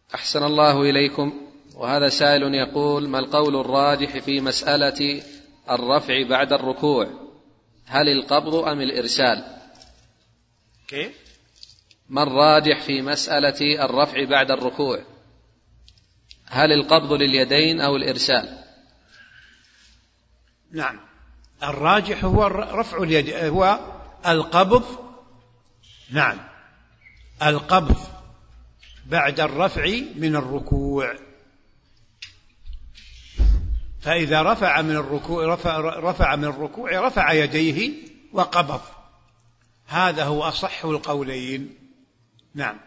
أحسن الله إليكم. وهذا سائل يقول: ما القول الراجح في مسألة الرفع بعد الركوع؟ هل القبض أم الإرسال؟ كيف؟ ما الراجح في مسألة الرفع بعد الركوع؟ هل القبض لليدين أو الإرسال؟ نعم، الراجح هو رفع اليد، هو القبض. نعم، القبض بعد الرفع من الركوع. فإذا رفع من الركوع رفع يديه وقبض. هذا هو أصح القولين. نعم.